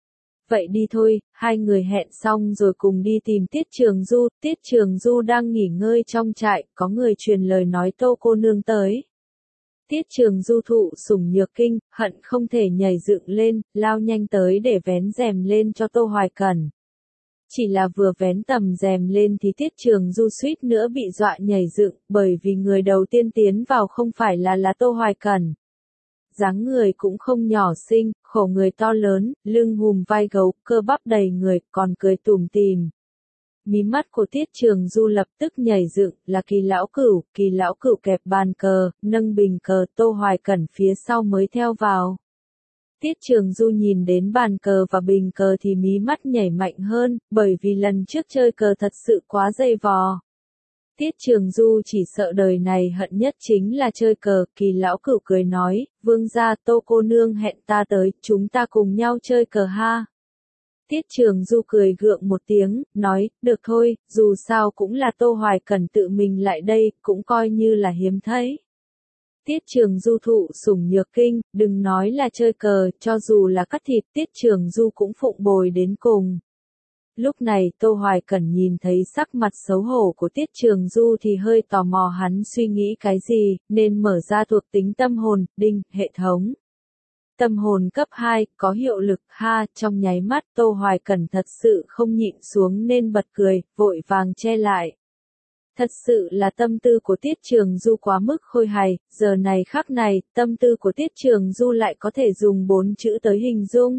Vậy đi thôi, hai người hẹn xong rồi cùng đi tìm Tiết Trường Du. Tiết Trường Du đang nghỉ ngơi trong trại, có người truyền lời nói Tô cô nương tới. Tiết Trường Du thụ sủng nhược kinh, hận không thể nhảy dựng lên, lao nhanh tới để vén rèm lên cho Tô Hoài Cẩn. Chỉ là vừa vén tầm rèm lên thì Tiết Trường Du suýt nữa bị dọa nhảy dựng, bởi vì người đầu tiên tiến vào không phải là là Tô Hoài Cẩn. Dáng người cũng không nhỏ xinh, khổ người to lớn, lưng hùm vai gấu, cơ bắp đầy người, còn cười tủm tỉm. Mí mắt của Tiết Trường Du lập tức nhảy dựng, là Kỳ lão cửu, Kỳ lão cửu kẹp bàn cờ, nâng bình cờ, Tô Hoài Cẩn phía sau mới theo vào. Tiết Trường Du nhìn đến bàn cờ và bình cờ thì mí mắt nhảy mạnh hơn, bởi vì lần trước chơi cờ thật sự quá dày vò. Tiết Trường Du chỉ sợ đời này hận nhất chính là chơi cờ. Kỳ lão cửu cười nói, vương gia, Tô cô nương hẹn ta tới, chúng ta cùng nhau chơi cờ ha. Tiết Trường Du cười gượng một tiếng, nói, được thôi, dù sao cũng là Tô Hoài Cẩn tự mình lại đây, cũng coi như là hiếm thấy. Tiết Trường Du thụ sủng nhược kinh, đừng nói là chơi cờ, cho dù là cắt thịt Tiết Trường Du cũng phụng bồi đến cùng. Lúc này Tô Hoài Cẩn nhìn thấy sắc mặt xấu hổ của Tiết Trường Du thì hơi tò mò hắn suy nghĩ cái gì, nên mở ra thuộc tính tâm hồn, đinh, hệ thống. Tâm hồn cấp hai, có hiệu lực, ha, trong nháy mắt Tô Hoài Cẩn thật sự không nhịn xuống nên bật cười, vội vàng che lại. Thật sự là tâm tư của Tiết Trường Du quá mức khôi hài, giờ này khắc này, tâm tư của Tiết Trường Du lại có thể dùng bốn chữ tới hình dung.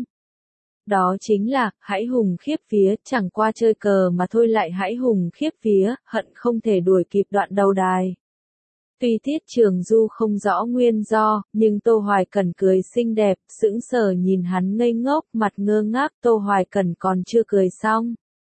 Đó chính là, hãi hùng khiếp vía, chẳng qua chơi cờ mà thôi lại hãi hùng khiếp vía, hận không thể đuổi kịp đoạn đầu đài. Tuy Tiết Trường Du không rõ nguyên do, nhưng Tô Hoài Cẩn cười xinh đẹp, sững sờ nhìn hắn ngây ngốc, mặt ngơ ngác, Tô Hoài Cẩn còn chưa cười xong.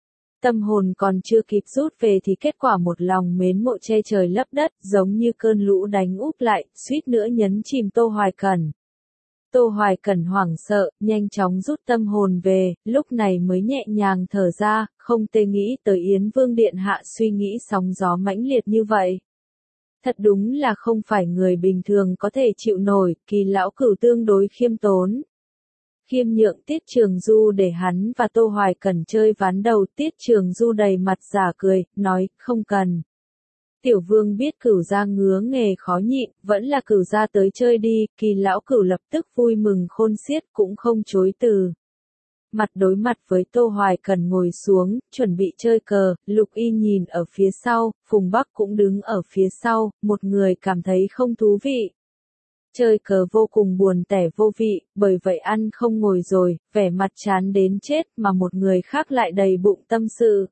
Tâm hồn còn chưa kịp rút về thì kết quả một lòng mến mộ che trời lấp đất, giống như cơn lũ đánh úp lại, suýt nữa nhấn chìm Tô Hoài Cẩn. Tô Hoài Cẩn hoảng sợ, nhanh chóng rút tâm hồn về, lúc này mới nhẹ nhàng thở ra, không tê nghĩ tới Yến Vương Điện Hạ suy nghĩ sóng gió mãnh liệt như vậy. Thật đúng là không phải người bình thường có thể chịu nổi, Kỳ lão cửu tương đối khiêm tốn. Khiêm nhượng Tiết Trường Du để hắn và Tô Hoài Cẩn chơi ván đầu. Tiết Trường Du đầy mặt giả cười, nói, không cần. Tiểu vương biết cửu gia ngứa nghề khó nhịn, vẫn là cửu gia tới chơi đi. Kỳ lão cửu lập tức vui mừng khôn xiết, cũng không chối từ. Mặt đối mặt với Tô Hoài Cẩn ngồi xuống, chuẩn bị chơi cờ, Lục Y nhìn ở phía sau, Phùng Bắc cũng đứng ở phía sau, một người cảm thấy không thú vị. Chơi cờ vô cùng buồn tẻ vô vị, bởi vậy ăn không ngồi rồi, vẻ mặt chán đến chết mà một người khác lại đầy bụng tâm sự.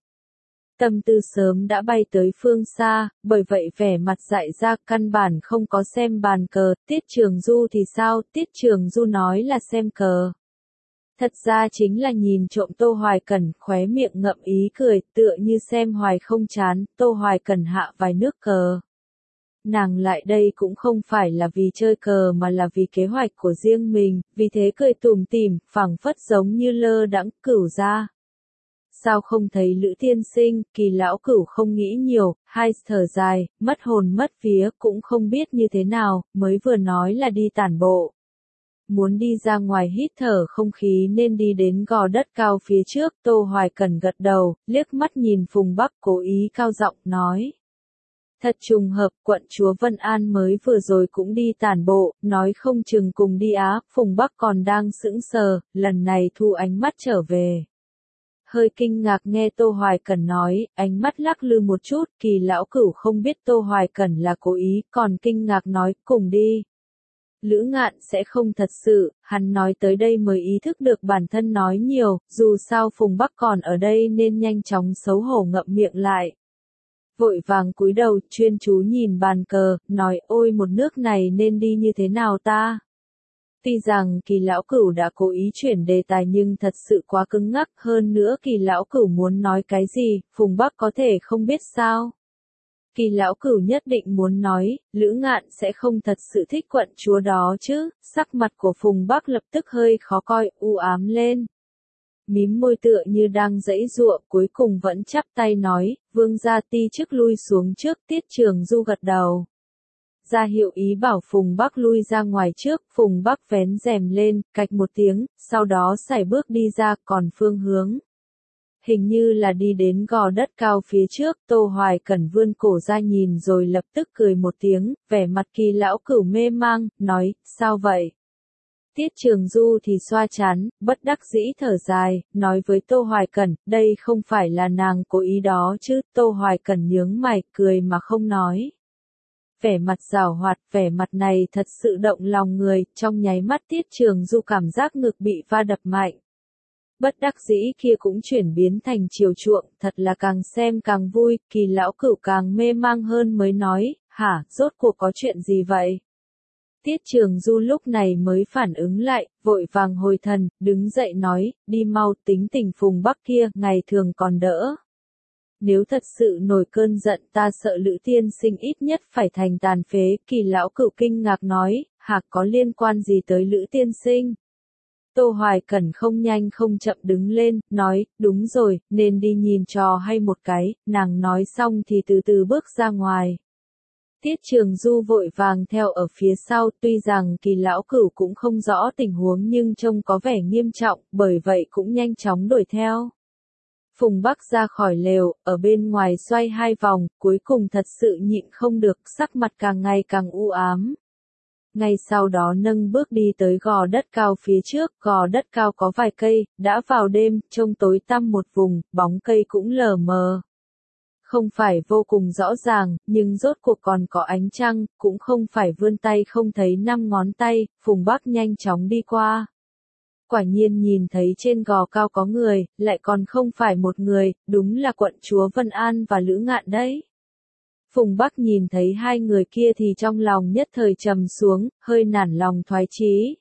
Tâm tư sớm đã bay tới phương xa, bởi vậy vẻ mặt dại ra căn bản không có xem bàn cờ. Tiết Trường Du thì sao? Tiết Trường Du nói là xem cờ. Thật ra chính là nhìn trộm Tô Hoài Cẩn, khóe miệng ngậm ý cười, tựa như xem hoài không chán. Tô Hoài Cẩn hạ vài nước cờ. Nàng lại đây cũng không phải là vì chơi cờ mà là vì kế hoạch của riêng mình, vì thế cười tủm tỉm, phảng phất giống như lơ đãng. Cửu gia. Sao không thấy Lữ tiên sinh? Kỳ lão cửu không nghĩ nhiều, hai thở dài, mất hồn mất vía, cũng không biết như thế nào, mới vừa nói là đi tản bộ. Muốn đi ra ngoài hít thở không khí nên đi đến gò đất cao phía trước. Tô Hoài Cẩn gật đầu, liếc mắt nhìn Phùng Bắc cố ý cao giọng nói. Thật trùng hợp, quận chúa Vân An mới vừa rồi cũng đi tản bộ, nói không chừng cùng đi á. Phùng Bắc còn đang sững sờ, lần này thu ánh mắt trở về. Hơi kinh ngạc nghe Tô Hoài Cẩn nói, ánh mắt lắc lư một chút. Kỳ lão cửu không biết Tô Hoài Cẩn là cố ý, còn kinh ngạc nói, cùng đi. Lữ Ngạn sẽ không thật sự, hắn nói tới đây mới ý thức được bản thân nói nhiều, dù sao Phùng Bắc còn ở đây nên nhanh chóng xấu hổ ngậm miệng lại. Vội vàng cúi đầu, chuyên chú nhìn bàn cờ, nói, ôi một nước này nên đi như thế nào ta? Tuy rằng Kỳ lão cửu đã cố ý chuyển đề tài nhưng thật sự quá cứng ngắc, hơn nữa Kỳ lão cửu muốn nói cái gì, Phùng Bắc có thể không biết sao? Kỳ lão cửu nhất định muốn nói, Lữ Ngạn sẽ không thật sự thích quận chúa đó chứ. Sắc mặt của Phùng Bắc lập tức hơi khó coi, u ám lên. Mím môi tựa như đang giãy giụa, cuối cùng vẫn chắp tay nói, vương gia ti chức lui xuống trước. Tiết Trường Du gật đầu. ra hiệu ý bảo Phùng Bắc lui ra ngoài trước, Phùng Bắc vén rèm lên, cạch một tiếng, sau đó sải bước đi ra, còn phương hướng. Hình như là đi đến gò đất cao phía trước, Tô Hoài Cẩn vươn cổ ra nhìn rồi lập tức cười một tiếng, vẻ mặt Kỳ lão cửu mê mang, nói, sao vậy? Tiết Trường Du thì xoa chán, bất đắc dĩ thở dài, nói với Tô Hoài Cẩn, đây không phải là nàng cố ý đó chứ, Tô Hoài Cẩn nhướng mày, cười mà không nói. Vẻ mặt giảo hoạt, vẻ mặt này thật sự động lòng người, trong nháy mắt Tiết Trường Du cảm giác ngực bị va đập mạnh. Bất đắc dĩ kia cũng chuyển biến thành chiều chuộng, thật là càng xem càng vui, Kỳ lão cửu càng mê mang hơn mới nói, hả, rốt cuộc có chuyện gì vậy? Tiết Trường Du lúc này mới phản ứng lại, vội vàng hồi thần, đứng dậy nói, đi mau, tính tình Phùng Bắc kia, ngày thường còn đỡ. Nếu thật sự nổi cơn giận ta sợ Lữ tiên sinh ít nhất phải thành tàn phế, Kỳ lão cửu kinh ngạc nói, hạc có liên quan gì tới Lữ tiên sinh? Tô Hoài Cẩn không nhanh không chậm đứng lên, nói, đúng rồi, nên đi nhìn trò hay một cái, nàng nói xong thì từ từ bước ra ngoài. Tiết Trường Du vội vàng theo ở phía sau, tuy rằng Kỳ lão cửu cũng không rõ tình huống nhưng trông có vẻ nghiêm trọng, bởi vậy cũng nhanh chóng đuổi theo. Phùng Bắc ra khỏi lều, ở bên ngoài xoay hai vòng, cuối cùng thật sự nhịn không được, sắc mặt càng ngày càng u ám. Ngay sau đó nâng bước đi tới gò đất cao phía trước, gò đất cao có vài cây, đã vào đêm, trông tối tăm một vùng, bóng cây cũng lờ mờ. Không phải vô cùng rõ ràng, nhưng rốt cuộc còn có ánh trăng, cũng không phải vươn tay không thấy năm ngón tay, Phùng Bắc nhanh chóng đi qua. Quả nhiên nhìn thấy trên gò cao có người, lại còn không phải một người, đúng là quận chúa Vân An và Lữ Ngạn đấy. Phùng Bắc nhìn thấy hai người kia thì trong lòng nhất thời trầm xuống, hơi nản lòng thoái chí.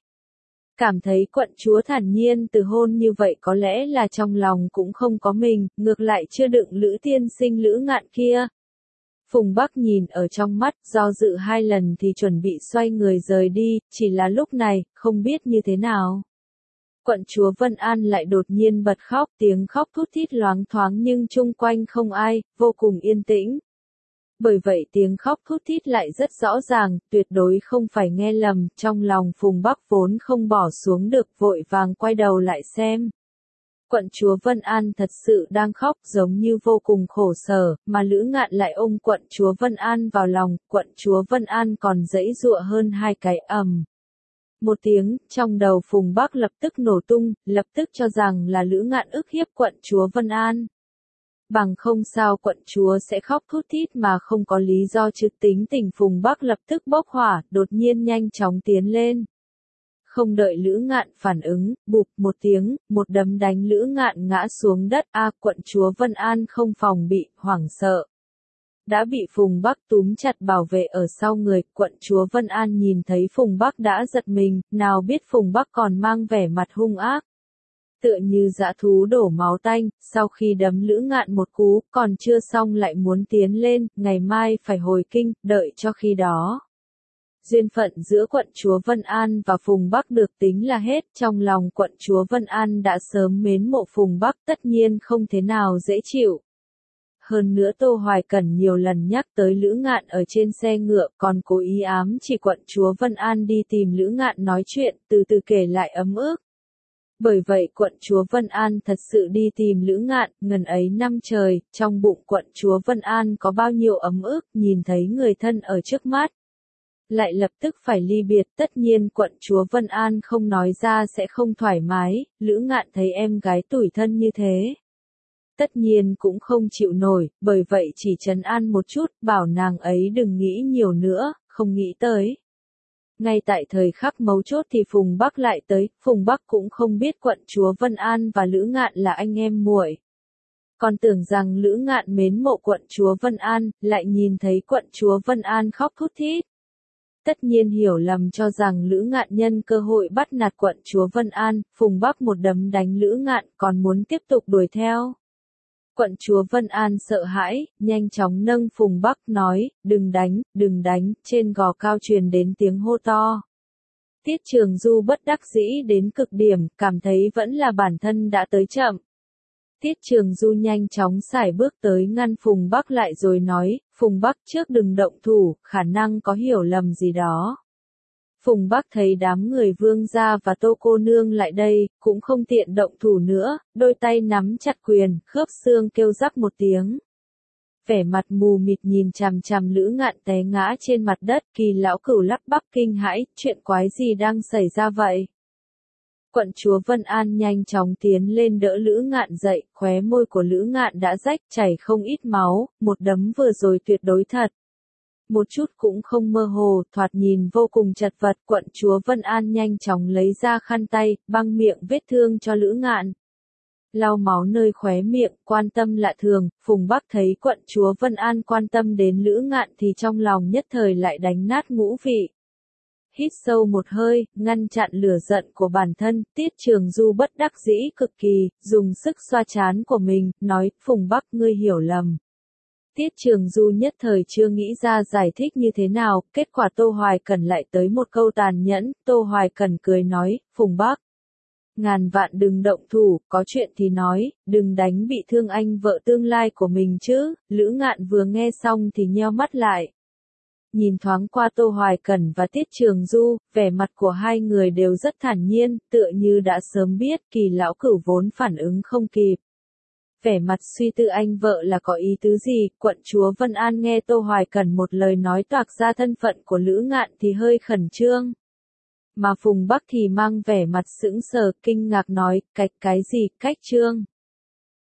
Cảm thấy quận chúa thản nhiên từ hôn như vậy có lẽ là trong lòng cũng không có mình, ngược lại chưa đựng Lữ tiên sinh Lữ Ngạn kia. Phùng Bắc nhìn ở trong mắt, do dự hai lần thì chuẩn bị xoay người rời đi, chỉ là lúc này, không biết như thế nào. Quận chúa Vân An lại đột nhiên bật khóc, tiếng khóc thút thít loáng thoáng nhưng chung quanh không ai, vô cùng yên tĩnh. Bởi vậy tiếng khóc thút thít lại rất rõ ràng, tuyệt đối không phải nghe lầm, trong lòng Phùng Bắc vốn không bỏ xuống được, vội vàng quay đầu lại xem. Quận chúa Vân An thật sự đang khóc giống như vô cùng khổ sở, mà Lữ Ngạn lại ôm quận chúa Vân An vào lòng, quận chúa Vân An còn giãy giụa hơn hai cái ầm. Một tiếng, trong đầu Phùng Bắc lập tức nổ tung, lập tức cho rằng là Lữ Ngạn ức hiếp quận chúa Vân An. Bằng không sao quận chúa sẽ khóc thút thít mà không có lý do chứ, tính tình Phùng Bắc lập tức bốc hỏa, đột nhiên nhanh chóng tiến lên. Không đợi Lữ Ngạn phản ứng, bụp một tiếng, một đấm đánh Lữ Ngạn ngã xuống đất, a quận chúa Vân An không phòng bị, hoảng sợ. Đã bị Phùng Bắc túm chặt bảo vệ ở sau người, quận chúa Vân An nhìn thấy Phùng Bắc đã giật mình, nào biết Phùng Bắc còn mang vẻ mặt hung ác. Tựa như dã thú đổ máu tanh, sau khi đấm Lữ Ngạn một cú, còn chưa xong lại muốn tiến lên, ngày mai phải hồi kinh, đợi cho khi đó. Duyên phận giữa quận chúa Vân An và Phùng Bắc được tính là hết, trong lòng quận chúa Vân An đã sớm mến mộ Phùng Bắc, tất nhiên không thế nào dễ chịu. Hơn nữa Tô Hoài Cẩn nhiều lần nhắc tới Lữ Ngạn ở trên xe ngựa, còn cố ý ám chỉ quận chúa Vân An đi tìm Lữ Ngạn nói chuyện, từ từ kể lại ấm ức. Bởi vậy quận chúa Vân An thật sự đi tìm Lữ Ngạn, ngần ấy năm trời, trong bụng quận chúa Vân An có bao nhiêu ấm ức, nhìn thấy người thân ở trước mắt. Lại lập tức phải ly biệt, tất nhiên quận chúa Vân An không nói ra sẽ không thoải mái, Lữ Ngạn thấy em gái tủi thân như thế. Tất nhiên cũng không chịu nổi, bởi vậy chỉ trấn an một chút, bảo nàng ấy đừng nghĩ nhiều nữa, không nghĩ tới. Ngay tại thời khắc mấu chốt thì Phùng Bắc lại tới, Phùng Bắc cũng không biết quận chúa Vân An và Lữ Ngạn là anh em muội. Còn tưởng rằng Lữ Ngạn mến mộ quận chúa Vân An, lại nhìn thấy quận chúa Vân An khóc thút thít. Tất nhiên hiểu lầm cho rằng Lữ Ngạn nhân cơ hội bắt nạt quận chúa Vân An, Phùng Bắc một đấm đánh Lữ Ngạn còn muốn tiếp tục đuổi theo. Quận chúa Vân An sợ hãi, nhanh chóng nâng Phùng Bắc nói, đừng đánh, đừng đánh, trên gò cao truyền đến tiếng hô to. Tiết Trường Du bất đắc dĩ đến cực điểm, cảm thấy vẫn là bản thân đã tới chậm. Tiết Trường Du nhanh chóng sải bước tới ngăn Phùng Bắc lại rồi nói, Phùng Bắc trước đừng động thủ, khả năng có hiểu lầm gì đó. Phùng Bắc thấy đám người Vương gia và Tô cô nương lại đây, cũng không tiện động thủ nữa, đôi tay nắm chặt quyền, khớp xương kêu rắc một tiếng. Vẻ mặt mù mịt nhìn chằm chằm Lữ Ngạn té ngã trên mặt đất, Kỳ lão cửu lắp bắp kinh hãi, chuyện quái gì đang xảy ra vậy? Quận chúa Vân An nhanh chóng tiến lên đỡ Lữ Ngạn dậy, khóe môi của Lữ Ngạn đã rách chảy không ít máu, một đấm vừa rồi tuyệt đối thật. Một chút cũng không mơ hồ, thoạt nhìn vô cùng chật vật, quận chúa Vân An nhanh chóng lấy ra khăn tay, băng miệng vết thương cho Lữ Ngạn. Lau máu nơi khóe miệng, quan tâm lạ thường, Phùng Bắc thấy quận chúa Vân An quan tâm đến Lữ Ngạn thì trong lòng nhất thời lại đánh nát ngũ vị. Hít sâu một hơi, ngăn chặn lửa giận của bản thân, Tiết Trường Du bất đắc dĩ cực kỳ, dùng sức xoa trán của mình, nói, Phùng Bắc ngươi hiểu lầm. Tiết Trường Du nhất thời chưa nghĩ ra giải thích như thế nào, kết quả Tô Hoài Cẩn lại tới một câu tàn nhẫn, Tô Hoài Cẩn cười nói, Phùng Bắc. Ngàn vạn đừng động thủ, có chuyện thì nói, đừng đánh bị thương anh vợ tương lai của mình chứ, Lữ Ngạn vừa nghe xong thì nheo mắt lại. Nhìn thoáng qua Tô Hoài Cẩn và Tiết Trường Du, vẻ mặt của hai người đều rất thản nhiên, tựa như đã sớm biết, Kỳ lão cửu vốn phản ứng không kịp. Vẻ mặt suy tư anh vợ là có ý tứ gì, quận chúa Vân An nghe Tô Hoài Cẩn một lời nói toạc ra thân phận của Lữ Ngạn thì hơi khẩn trương. Mà Phùng Bắc thì mang vẻ mặt sững sờ, kinh ngạc nói, cách cái gì, cách trương.